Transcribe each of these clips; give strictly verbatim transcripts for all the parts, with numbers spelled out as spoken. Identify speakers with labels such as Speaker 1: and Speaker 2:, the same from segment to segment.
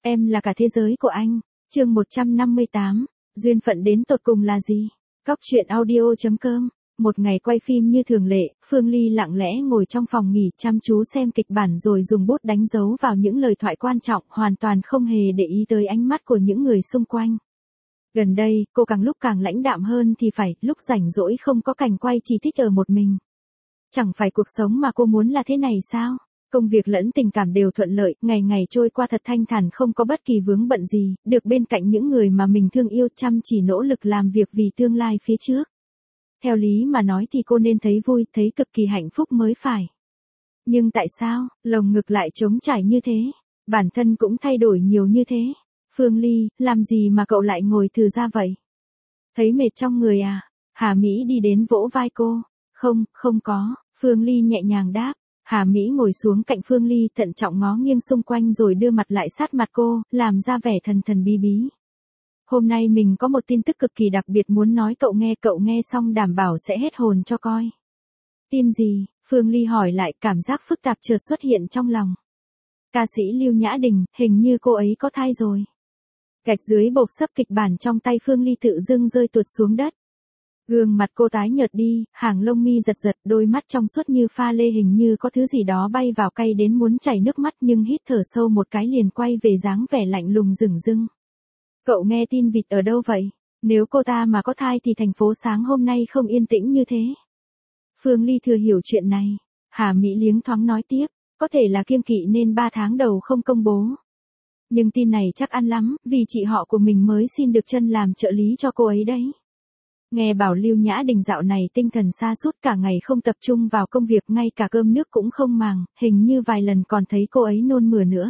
Speaker 1: Em là cả thế giới của anh. Chương một trăm năm mươi tám. Duyên phận đến tột cùng là gì? Cóc truyện audio chấm com. Một ngày quay phim như thường lệ, Phương Ly lặng lẽ ngồi trong phòng nghỉ chăm chú xem kịch bản rồi dùng bút đánh dấu vào những lời thoại quan trọng, hoàn toàn không hề để ý tới ánh mắt của những người xung quanh. Gần đây, cô càng lúc càng lãnh đạm hơn thì phải, lúc rảnh rỗi không có cảnh quay chỉ thích ở một mình. Chẳng phải cuộc sống mà cô muốn là thế này sao? Công việc lẫn tình cảm đều thuận lợi, ngày ngày trôi qua thật thanh thản, không có bất kỳ vướng bận gì, được bên cạnh những người mà mình thương yêu, chăm chỉ nỗ lực làm việc vì tương lai phía trước. Theo lý mà nói thì cô nên thấy vui, thấy cực kỳ hạnh phúc mới phải. Nhưng tại sao, lồng ngực lại trống trải như thế? Bản thân cũng thay đổi nhiều như thế. Phương Ly, làm gì mà cậu lại ngồi thừ ra vậy? Thấy mệt trong người à? Hà Mỹ đi đến vỗ vai cô. Không, không có, Phương Ly nhẹ nhàng đáp. Hà Mỹ ngồi xuống cạnh Phương Ly, thận trọng ngó nghiêng xung quanh rồi đưa mặt lại sát mặt cô, làm ra vẻ thần thần bí bí. Hôm nay mình có một tin tức cực kỳ đặc biệt muốn nói cậu nghe, cậu nghe xong đảm bảo sẽ hết hồn cho coi. Tin gì? Phương Ly hỏi lại, cảm giác phức tạp chợt xuất hiện trong lòng. Ca sĩ Lưu Nhã Đình, hình như cô ấy có thai rồi. Gạch dưới bộc xấp kịch bản trong tay Phương Ly tự dưng rơi tuột xuống đất. Gương mặt cô tái nhợt đi, hàng lông mi giật giật, đôi mắt trong suốt như pha lê, hình như có thứ gì đó bay vào cay đến muốn chảy nước mắt, nhưng hít thở sâu một cái liền quay về dáng vẻ lạnh lùng dửng dưng. Cậu nghe tin vịt ở đâu vậy? Nếu cô ta mà có thai thì thành phố sáng hôm nay không yên tĩnh như thế. Phương Ly thừa hiểu chuyện này. Hà Mỹ liếng thoáng nói tiếp, có thể là kiêng kỵ nên ba tháng đầu không công bố. Nhưng tin này chắc ăn lắm, vì chị họ của mình mới xin được chân làm trợ lý cho cô ấy đấy. Nghe bảo Lưu Nhã Đình dạo này tinh thần sa sút, cả ngày không tập trung vào công việc, ngay cả cơm nước cũng không màng, hình như vài lần còn thấy cô ấy nôn mửa nữa.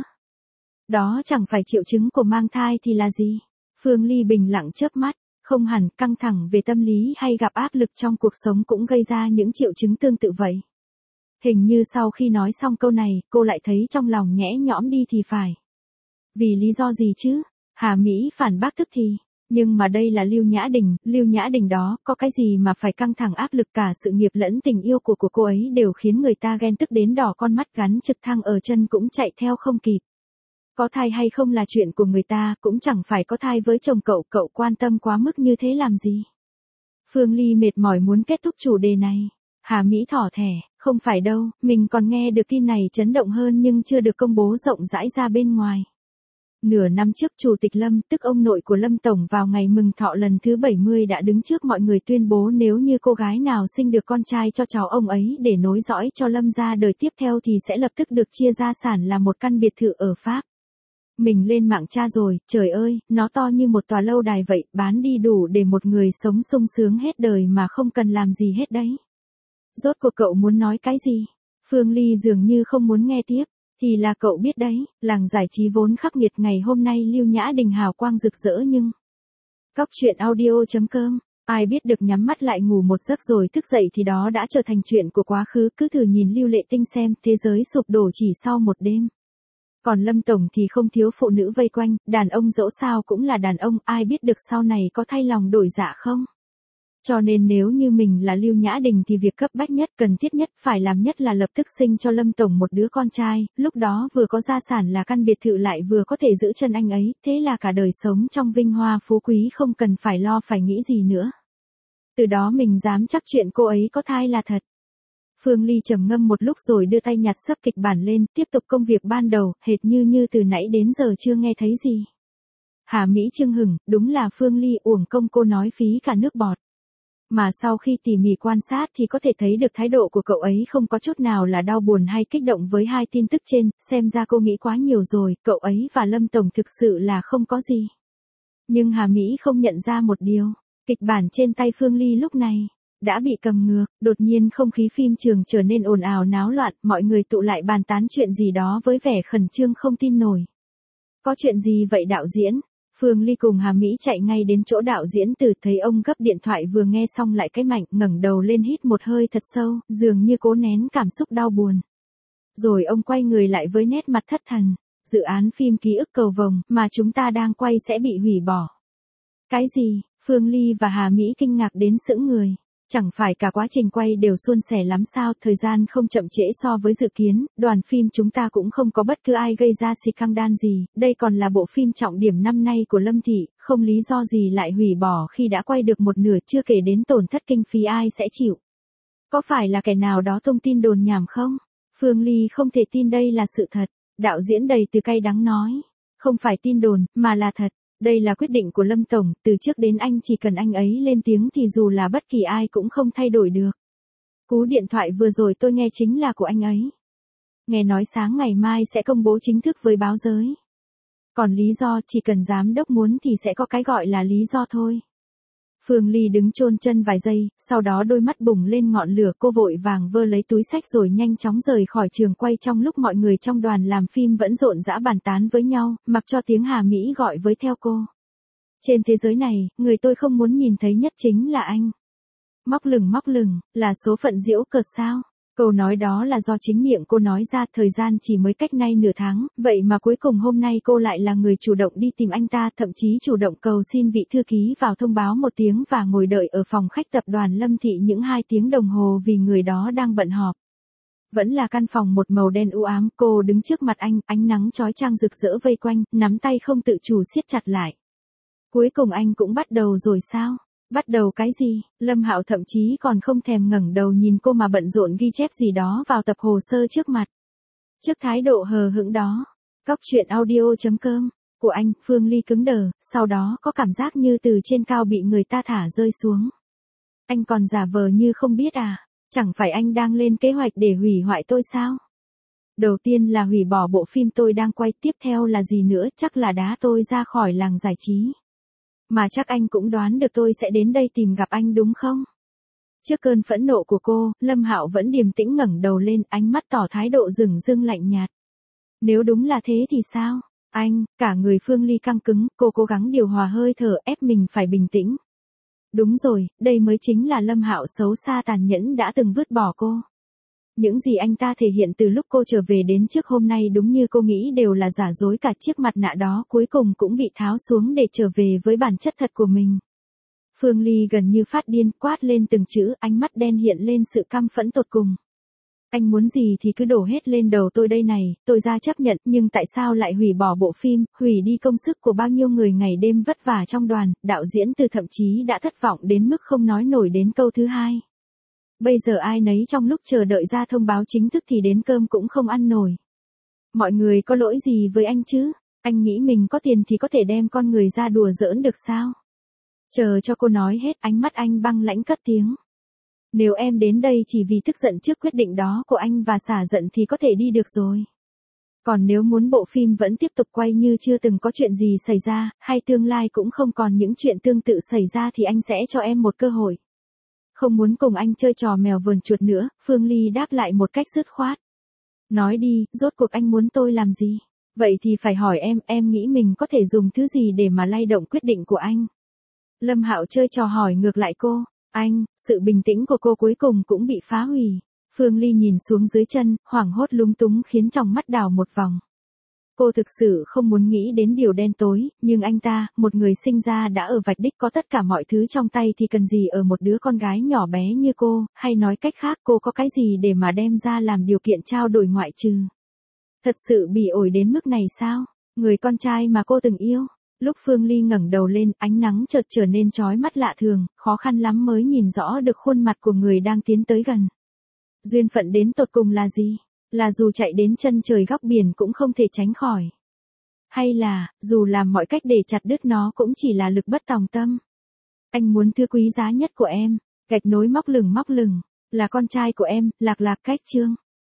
Speaker 1: Đó chẳng phải triệu chứng của mang thai thì là gì? Phương Ly bình lặng chớp mắt, không hẳn, căng thẳng về tâm lý hay gặp áp lực trong cuộc sống cũng gây ra những triệu chứng tương tự vậy. Hình như sau khi nói xong câu này, cô lại thấy trong lòng nhẽ nhõm đi thì phải. Vì lý do gì chứ? Hà Mỹ phản bác tức thì. Nhưng mà đây là Lưu Nhã Đình, Lưu Nhã Đình đó, có cái gì mà phải căng thẳng áp lực, cả sự nghiệp lẫn tình yêu của của cô ấy đều khiến người ta ghen tức đến đỏ con mắt, gắn trực thăng ở chân cũng chạy theo không kịp. Có thai hay không là chuyện của người ta, cũng chẳng phải có thai với chồng cậu, cậu quan tâm quá mức như thế làm gì? Phương Ly mệt mỏi muốn kết thúc chủ đề này. Hà Mỹ thỏ thẻ, không phải đâu, mình còn nghe được tin này chấn động hơn nhưng chưa được công bố rộng rãi ra bên ngoài. Nửa năm trước, Chủ tịch Lâm, tức ông nội của Lâm Tổng, vào ngày mừng thọ lần thứ bảy mươi đã đứng trước mọi người tuyên bố nếu như cô gái nào sinh được con trai cho cháu ông ấy để nối dõi cho Lâm gia đời tiếp theo thì sẽ lập tức được chia gia sản là một căn biệt thự ở Pháp. Mình lên mạng tra rồi, trời ơi, nó to như một tòa lâu đài vậy, bán đi đủ để một người sống sung sướng hết đời mà không cần làm gì hết đấy. Rốt cuộc cậu muốn nói cái gì? Phương Ly dường như không muốn nghe tiếp. Thì là cậu biết đấy, làng giải trí vốn khắc nghiệt, ngày hôm nay Lưu Nhã Đình hào quang rực rỡ nhưng... Cóc truyện audio chấm com. Ai biết được nhắm mắt lại ngủ một giấc rồi thức dậy thì đó đã trở thành chuyện của quá khứ, cứ thử nhìn Lưu Lệ Tinh xem, thế giới sụp đổ chỉ sau một đêm. Còn Lâm Tổng thì không thiếu phụ nữ vây quanh, đàn ông dẫu sao cũng là đàn ông, ai biết được sau này có thay lòng đổi dạ không? Cho nên nếu như mình là Lưu Nhã Đình thì việc cấp bách nhất, cần thiết nhất, phải làm nhất là lập tức sinh cho Lâm Tổng một đứa con trai, lúc đó vừa có gia sản là căn biệt thự lại vừa có thể giữ chân anh ấy, thế là cả đời sống trong vinh hoa phú quý, không cần phải lo phải nghĩ gì nữa. Từ đó mình dám chắc chuyện cô ấy có thai là thật. Phương Ly trầm ngâm một lúc rồi đưa tay nhặt sấp kịch bản lên, tiếp tục công việc ban đầu, hệt như như từ nãy đến giờ chưa nghe thấy gì. Hà Mỹ chưng hửng, đúng là Phương Ly, uổng công cô nói phí cả nước bọt. Mà sau khi tỉ mỉ quan sát thì có thể thấy được thái độ của cậu ấy không có chút nào là đau buồn hay kích động với hai tin tức trên, xem ra cô nghĩ quá nhiều rồi, cậu ấy và Lâm Tổng thực sự là không có gì. Nhưng Hà Mỹ không nhận ra một điều, kịch bản trên tay Phương Ly lúc này đã bị cầm ngược, đột nhiên không khí phim trường trở nên ồn ào náo loạn, mọi người tụ lại bàn tán chuyện gì đó với vẻ khẩn trương không tin nổi. Có chuyện gì vậy đạo diễn? Phương Ly cùng Hà Mỹ chạy ngay đến chỗ đạo diễn Từ, thấy ông gấp điện thoại vừa nghe xong lại cái mạnh, ngẩng đầu lên hít một hơi thật sâu, dường như cố nén cảm xúc đau buồn. Rồi ông quay người lại với nét mặt thất thần, dự án phim Ký ức cầu vồng mà chúng ta đang quay sẽ bị hủy bỏ. Cái gì? Phương Ly và Hà Mỹ kinh ngạc đến sững người. Chẳng phải cả quá trình quay đều suôn sẻ lắm sao, thời gian không chậm trễ so với dự kiến, đoàn phim chúng ta cũng không có bất cứ ai gây ra scandal gì, đây còn là bộ phim trọng điểm năm nay của Lâm Thị, không lý do gì lại hủy bỏ khi đã quay được một nửa, chưa kể đến tổn thất kinh phí ai sẽ chịu. Có phải là kẻ nào đó tung tin đồn nhảm không? Phương Ly không thể tin đây là sự thật, đạo diễn đầy từ cay đắng nói. Không phải tin đồn, mà là thật. Đây là quyết định của Lâm Tổng, từ trước đến anh chỉ cần anh ấy lên tiếng thì dù là bất kỳ ai cũng không thay đổi được. Cú điện thoại vừa rồi tôi nghe chính là của anh ấy. Nghe nói sáng ngày mai sẽ công bố chính thức với báo giới. Còn lý do chỉ cần giám đốc muốn thì sẽ có cái gọi là lý do thôi. Phương Ly đứng chôn chân vài giây, sau đó đôi mắt bùng lên ngọn lửa, cô vội vàng vơ lấy túi xách rồi nhanh chóng rời khỏi trường quay trong lúc mọi người trong đoàn làm phim vẫn rộn rã bàn tán với nhau, mặc cho tiếng Hà Mỹ gọi với theo cô. Trên thế giới này, người tôi không muốn nhìn thấy nhất chính là anh. Móc lửng móc lửng, là số phận giễu cợt sao? Câu nói đó là do chính miệng cô nói ra, thời gian chỉ mới cách nay nửa tháng, vậy mà cuối cùng hôm nay cô lại là người chủ động đi tìm anh ta, thậm chí chủ động cầu xin vị thư ký vào thông báo một tiếng và ngồi đợi ở phòng khách tập đoàn Lâm Thị những hai tiếng đồng hồ vì người đó đang bận họp. Vẫn là căn phòng một màu đen u ám, cô đứng trước mặt anh, ánh nắng chói chang rực rỡ vây quanh, nắm tay không tự chủ siết chặt lại. Cuối cùng anh cũng bắt đầu rồi sao? Bắt đầu cái gì? Lâm Hạo thậm chí còn không thèm ngẩng đầu nhìn cô mà bận rộn ghi chép gì đó vào tập hồ sơ trước mặt. Trước thái độ hờ hững đó, Cóc truyện audio chấm com của anh, Phương Ly cứng đờ, sau đó có cảm giác như từ trên cao bị người ta thả rơi xuống. Anh còn giả vờ như không biết à? Chẳng phải anh đang lên kế hoạch để hủy hoại tôi sao? Đầu tiên là hủy bỏ bộ phim tôi đang quay, tiếp theo là gì nữa, chắc là đá tôi ra khỏi làng giải trí. Mà chắc anh cũng đoán được tôi sẽ đến đây tìm gặp anh đúng không? Trước cơn phẫn nộ của cô, Lâm Hạo vẫn điềm tĩnh ngẩng đầu lên, ánh mắt tỏ thái độ dửng dưng lạnh nhạt. Nếu đúng là thế thì sao? Anh, cả người Phương Ly căng cứng, cô cố gắng điều hòa hơi thở, ép mình phải bình tĩnh. Đúng rồi, đây mới chính là Lâm Hạo xấu xa tàn nhẫn đã từng vứt bỏ cô. Những gì anh ta thể hiện từ lúc cô trở về đến trước hôm nay đúng như cô nghĩ đều là giả dối, cả chiếc mặt nạ đó cuối cùng cũng bị tháo xuống để trở về với bản chất thật của mình. Phương Ly gần như phát điên, quát lên từng chữ, ánh mắt đen hiện lên sự căm phẫn tột cùng. Anh muốn gì thì cứ đổ hết lên đầu tôi đây này, tôi ra chấp nhận, nhưng tại sao lại hủy bỏ bộ phim, hủy đi công sức của bao nhiêu người ngày đêm vất vả trong đoàn, đạo diễn Từ thậm chí đã thất vọng đến mức không nói nổi đến câu thứ hai. Bây giờ ai nấy trong lúc chờ đợi ra thông báo chính thức thì đến cơm cũng không ăn nổi. Mọi người có lỗi gì với anh chứ? Anh nghĩ mình có tiền thì có thể đem con người ra đùa giỡn được sao? Chờ cho cô nói hết, ánh mắt anh băng lãnh cất tiếng. Nếu em đến đây chỉ vì tức giận trước quyết định đó của anh và xả giận thì có thể đi được rồi. Còn nếu muốn bộ phim vẫn tiếp tục quay như chưa từng có chuyện gì xảy ra, hay tương lai cũng không còn những chuyện tương tự xảy ra thì anh sẽ cho em một cơ hội. Không muốn cùng anh chơi trò mèo vờn chuột nữa, Phương Ly đáp lại một cách dứt khoát. Nói đi, rốt cuộc anh muốn tôi làm gì? Vậy thì phải hỏi em, em nghĩ mình có thể dùng thứ gì để mà lay động quyết định của anh? Lâm Hạo chơi trò hỏi ngược lại cô. Anh, sự bình tĩnh của cô cuối cùng cũng bị phá hủy. Phương Ly nhìn xuống dưới chân, hoảng hốt lúng túng khiến trong mắt đảo một vòng. Cô thực sự không muốn nghĩ đến điều đen tối, nhưng anh ta, một người sinh ra đã ở vạch đích có tất cả mọi thứ trong tay thì cần gì ở một đứa con gái nhỏ bé như cô, hay nói cách khác cô có cái gì để mà đem ra làm điều kiện trao đổi ngoại trừ. Thật sự bị ổi đến mức này sao? Người con trai mà cô từng yêu. Lúc Phương Ly ngẩng đầu lên, ánh nắng chợt trở nên chói mắt lạ thường, khó khăn lắm mới nhìn rõ được khuôn mặt của người đang tiến tới gần. Duyên phận đến tột cùng là gì? Là dù chạy đến chân trời góc biển cũng không thể tránh khỏi. Hay là, dù làm mọi cách để chặt đứt nó cũng chỉ là lực bất tòng tâm. Anh muốn thứ quý giá nhất của em, gạch nối móc lửng móc lửng, là con trai của em, Lạc Lạc Cách Chương.